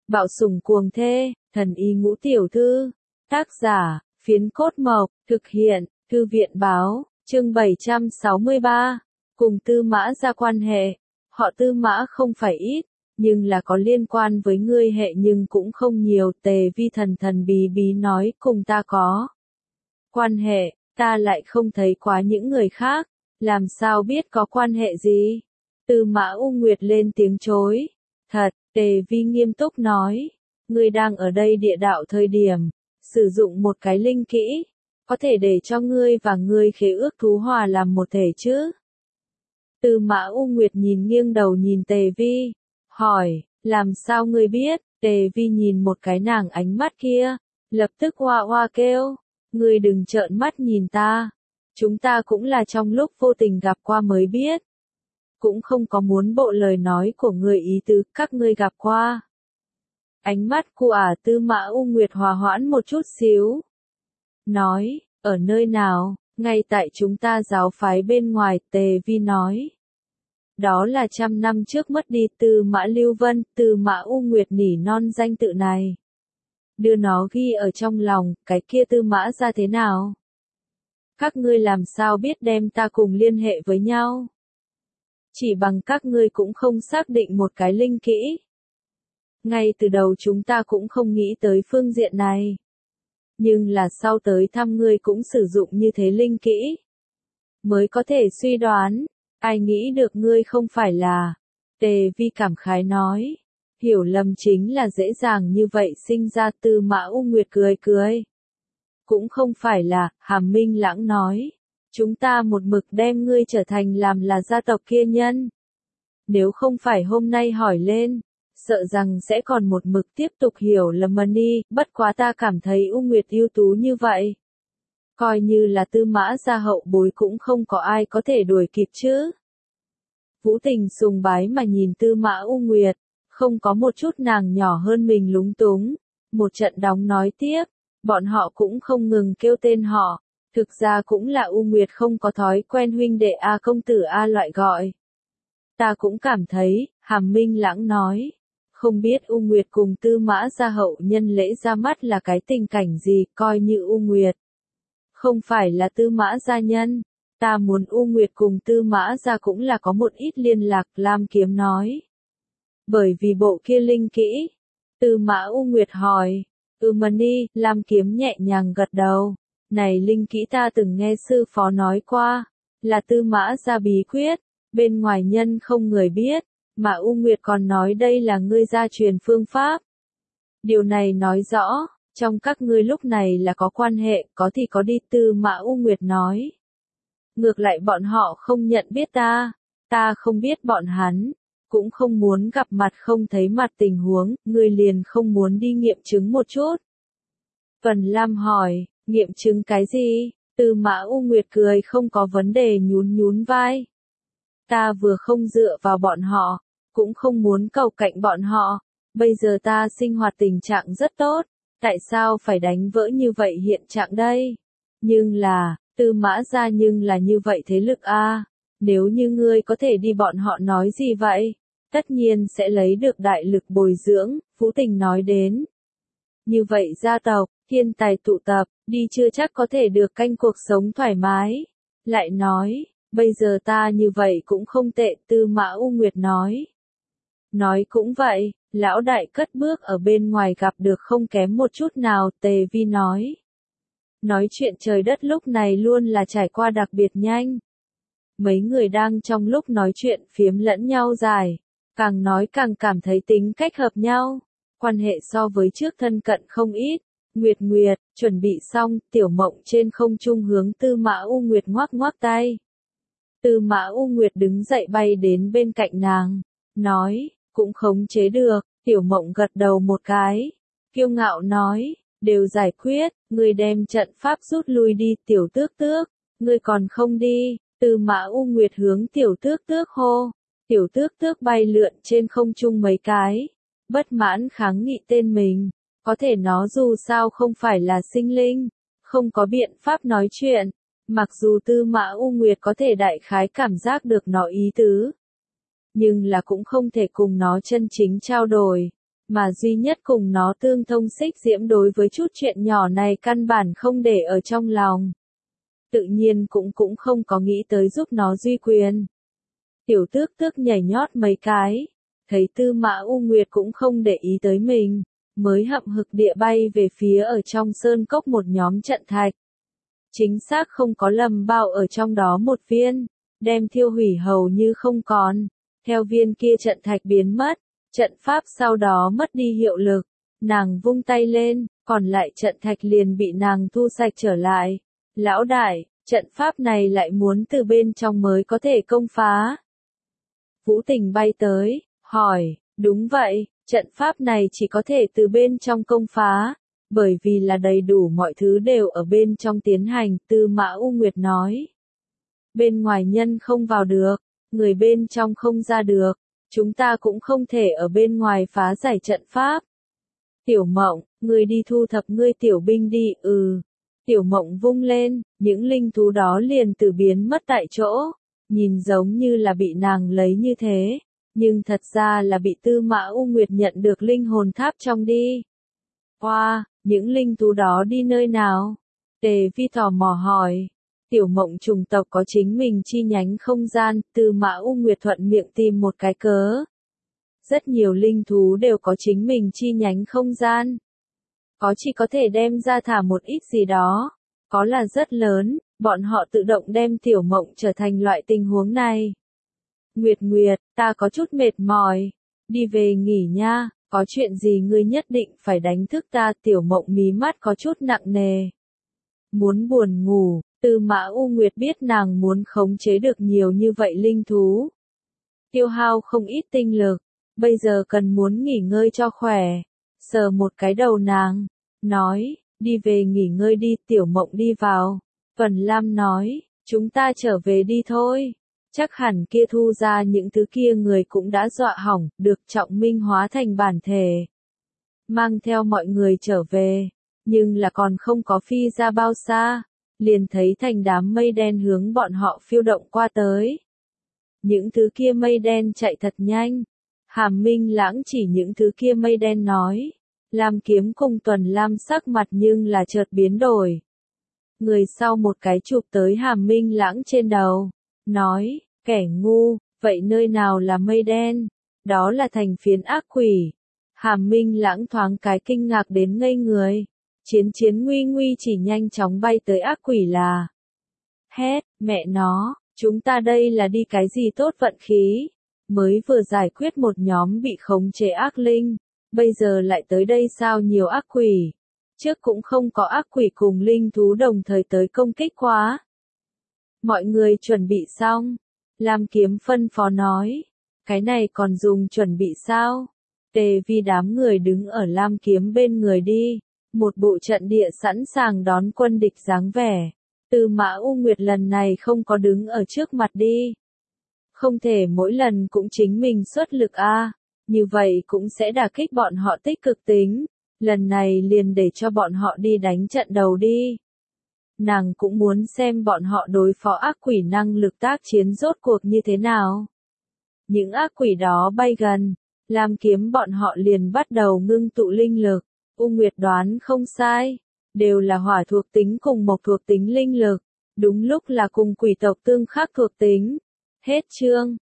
Bạo sủng cuồng thê, thần y ngũ tiểu thư. Tác giả, Phiến Cốt Mộc, thực hiện, Thư viện báo, chương 763. Cùng Tư Mã ra quan hệ. Họ Tư Mã không phải ít, nhưng là có liên quan với ngươi hệ nhưng cũng không nhiều. Tề Vi thần thần bí bí nói cùng ta có quan hệ, ta lại không thấy quá những người khác, làm sao biết có quan hệ gì? Tư Mã U Nguyệt lên tiếng chối. Thật, Tề Vi nghiêm túc nói, ngươi đang ở đây địa đạo thời điểm, sử dụng một cái linh kỹ, có thể để cho ngươi và ngươi khế ước thú hòa làm một thể chứ? Tư Mã U Nguyệt nhìn nghiêng đầu nhìn Tề Vi, hỏi, làm sao ngươi biết? Tề Vi nhìn một cái nàng ánh mắt kia, lập tức hoa hoa kêu, ngươi đừng trợn mắt nhìn ta, chúng ta cũng là trong lúc vô tình gặp qua mới biết. Cũng không có muốn bộ lời nói của ngươi ý tứ, các ngươi gặp qua. Ánh mắt của Tư Mã U Nguyệt hòa hoãn một chút xíu. Nói, ở nơi nào? Ngay tại chúng ta giáo phái bên ngoài. Tề Vi nói. Đó là 100 năm trước mất đi. Tư Mã Lưu Vân. Tư Mã U Nguyệt nỉ non danh tự này, đưa nó ghi ở trong lòng. Cái kia Tư Mã ra thế nào? Các ngươi làm sao biết đem ta cùng liên hệ với nhau? Chỉ bằng các ngươi cũng không xác định một cái linh kỹ. Ngay từ đầu chúng ta cũng không nghĩ tới phương diện này. Nhưng là sau tới thăm ngươi cũng sử dụng như thế linh kỹ, mới có thể suy đoán, ai nghĩ được ngươi không phải là. Tề Vi cảm khái nói, hiểu lầm chính là dễ dàng như vậy sinh ra. Tư Mã U Nguyệt cười cười. Cũng không phải là, Hàm Minh Lãng nói, chúng ta một mực đem ngươi trở thành làm là gia tộc kia nhân. Nếu không phải hôm nay hỏi lên, sợ rằng sẽ còn một mực tiếp tục hiểu lầm đi. Bất quá ta cảm thấy U Nguyệt ưu tú như vậy, coi như là Tư Mã gia hậu bối cũng không có ai có thể đuổi kịp chứ. Vũ Tình sùng bái mà nhìn Tư Mã U Nguyệt, không có một chút nàng nhỏ hơn mình lúng túng. Một trận đóng nói tiếp, bọn họ cũng không ngừng kêu tên họ, thực ra cũng là U Nguyệt không có thói quen huynh đệ công tử loại gọi. Ta cũng cảm thấy, Hàm Minh Lãng nói, không biết U Nguyệt cùng Tư Mã gia hậu nhân lễ ra mắt là cái tình cảnh gì. Coi như U Nguyệt không phải là Tư Mã gia nhân, ta muốn U Nguyệt cùng Tư Mã gia cũng là có một ít liên lạc. Lam Kiếm nói, bởi vì bộ kia linh kỹ. Tư Mã U Nguyệt hỏi, Mani. Lam Kiếm nhẹ nhàng gật đầu, này linh kỹ ta từng nghe sư phó nói qua, là Tư Mã gia bí quyết, bên ngoài nhân không người biết, mà U Nguyệt còn nói đây là ngươi gia truyền phương pháp. Điều này nói rõ, trong các ngươi lúc này là có quan hệ, có thì có đi. Tư Mã U Nguyệt nói, ngược lại bọn họ không nhận biết ta không biết bọn hắn, cũng không muốn gặp mặt không thấy mặt tình huống, ngươi liền không muốn đi nghiệm chứng một chút? Phần Lam hỏi, nghiệm chứng cái gì? Tư Mã U Nguyệt cười không có vấn đề nhún nhún vai. Ta vừa không dựa vào bọn họ, cũng không muốn cầu cạnh bọn họ, bây giờ ta sinh hoạt tình trạng rất tốt, tại sao phải đánh vỡ như vậy hiện trạng đây? Nhưng là, Tư Mã gia nhưng là như vậy thế lực nếu như ngươi có thể đi bọn họ nói gì vậy? Tất nhiên sẽ lấy được đại lực bồi dưỡng. Vũ Tình nói đến. Như vậy gia tộc, thiên tài tụ tập, đi chưa chắc có thể được canh cuộc sống thoải mái. Lại nói, bây giờ ta như vậy cũng không tệ. Tư Mã U Nguyệt nói. Nói cũng vậy, lão đại cất bước ở bên ngoài gặp được không kém một chút nào. Tề Vi nói. Nói chuyện trời đất lúc này luôn là trải qua đặc biệt nhanh. Mấy người đang trong lúc nói chuyện phiếm lẫn nhau dài, càng nói càng cảm thấy tính cách hợp nhau, quan hệ so với trước thân cận không ít. Nguyệt Nguyệt, chuẩn bị xong. Tiểu Mộng trên không trung hướng Tư Mã U Nguyệt ngoắc ngoắc tay. Tư Mã U Nguyệt đứng dậy bay đến bên cạnh nàng, nói, cũng khống chế được. Tiểu Mộng gật đầu một cái, kiêu ngạo nói, đều giải quyết, ngươi đem trận pháp rút lui đi. Tiểu Tước Tước, ngươi còn không đi? Tư Mã U Nguyệt hướng Tiểu Tước Tước hô. Tiểu Tước Tước bay lượn trên không trung mấy cái, bất mãn kháng nghị tên mình, có thể nó dù sao không phải là sinh linh, không có biện pháp nói chuyện. Mặc dù Tư Mã U Nguyệt có thể đại khái cảm giác được nó ý tứ, nhưng là cũng không thể cùng nó chân chính trao đổi. mà duy nhất cùng nó tương thông xích diễm đối với chút chuyện nhỏ này căn bản không để ở trong lòng. Tự nhiên cũng không có nghĩ tới giúp nó duy quyền. Tiểu tước tước nhảy nhót mấy cái, thấy Tư Mã U Nguyệt cũng không để ý tới mình, mới hậm hực địa bay về phía ở trong sơn cốc một nhóm trận thạch. Chính xác không có lầm bao ở trong đó một viên, đem thiêu hủy hầu như không còn, theo viên kia trận thạch biến mất, trận pháp sau đó mất đi hiệu lực, nàng vung tay lên, còn lại trận thạch liền bị nàng thu sạch trở lại. Lão đại, trận pháp này lại muốn từ bên trong mới có thể công phá. Vũ Tình bay tới, hỏi, đúng vậy, trận pháp này chỉ có thể từ bên trong công phá, bởi vì là đầy đủ mọi thứ đều ở bên trong tiến hành, Tư Mã U Nguyệt nói. Bên ngoài nhân không vào được, người bên trong không ra được, chúng ta cũng không thể ở bên ngoài phá giải trận pháp. Tiểu Mộng, ngươi đi thu thập ngươi tiểu binh đi, Tiểu Mộng vung lên, những linh thú đó liền từ biến mất tại chỗ, nhìn giống như là bị nàng lấy như thế, nhưng thật ra là bị Tư Mã U Nguyệt nhận được linh hồn tháp trong đi. Wow, những linh thú đó đi nơi nào? Tề Vi tò mò hỏi. Tiểu Mộng chủng tộc có chính mình chi nhánh không gian, Tư Mã U Nguyệt thuận miệng tìm một cái cớ. Rất nhiều linh thú đều có chính mình chi nhánh không gian. Có chỉ có thể đem ra thả một ít gì đó, có là rất lớn, bọn họ tự động đem Tiểu Mộng trở thành loại tình huống này. Nguyệt Nguyệt, ta có chút mệt mỏi, đi về nghỉ nha, có chuyện gì ngươi nhất định phải đánh thức ta, Tiểu Mộng mí mắt có chút nặng nề. Muốn buồn ngủ, Tư Mã U Nguyệt biết nàng muốn khống chế được nhiều như vậy linh thú. Tiêu hao không ít tinh lực, bây giờ cần muốn nghỉ ngơi cho khỏe. Sờ một cái đầu nàng, nói, đi về nghỉ ngơi đi, Tiểu Mộng đi vào. Vân Lam nói, chúng ta trở về đi thôi. Chắc hẳn kia thu ra những thứ kia người cũng đã dọa hỏng, được Trọng Minh hóa thành bản thể. Mang theo mọi người trở về, nhưng là còn không có phi ra bao xa, liền thấy thành đám mây đen hướng bọn họ phiêu động qua tới. Những thứ kia mây đen chạy thật nhanh. Hàm Minh Lãng chỉ những thứ kia mây đen nói. Lam Kiếm cùng Tuần Lam sắc mặt nhưng là chợt biến đổi. Người sau một cái chụp tới Hàm Minh Lãng trên đầu. Nói, kẻ ngu, vậy nơi nào là mây đen? Đó là thành phiến ác quỷ. Hàm Minh Lãng thoáng cái kinh ngạc đến ngây người. Chiến nguy nguy chỉ nhanh chóng bay tới ác quỷ là. Hét, mẹ nó, chúng ta đây là đi cái gì tốt vận khí? Mới vừa giải quyết một nhóm bị khống chế ác linh, bây giờ lại tới đây sao nhiều ác quỷ? Trước cũng không có ác quỷ cùng linh thú đồng thời tới công kích quá. Mọi người chuẩn bị xong. Lam Kiếm phân phó nói. Cái này còn dùng chuẩn bị sao? Tề Vi đám người đứng ở Lam Kiếm bên người đi. Một bộ trận địa sẵn sàng đón quân địch dáng vẻ. Tư Mã U Nguyệt lần này không có đứng ở trước mặt đi. Không thể mỗi lần cũng chính mình xuất lực a, như vậy cũng sẽ đả kích bọn họ tích cực tính. Lần này liền để cho bọn họ đi đánh trận đầu đi. Nàng cũng muốn xem bọn họ đối phó ác quỷ năng lực tác chiến rốt cuộc như thế nào. Những ác quỷ đó bay gần, Lam Kiếm bọn họ liền bắt đầu ngưng tụ linh lực. U Nguyệt đoán không sai, đều là hỏa thuộc tính cùng mộc thuộc tính linh lực, đúng lúc là cùng quỷ tộc tương khắc thuộc tính. Hết chương.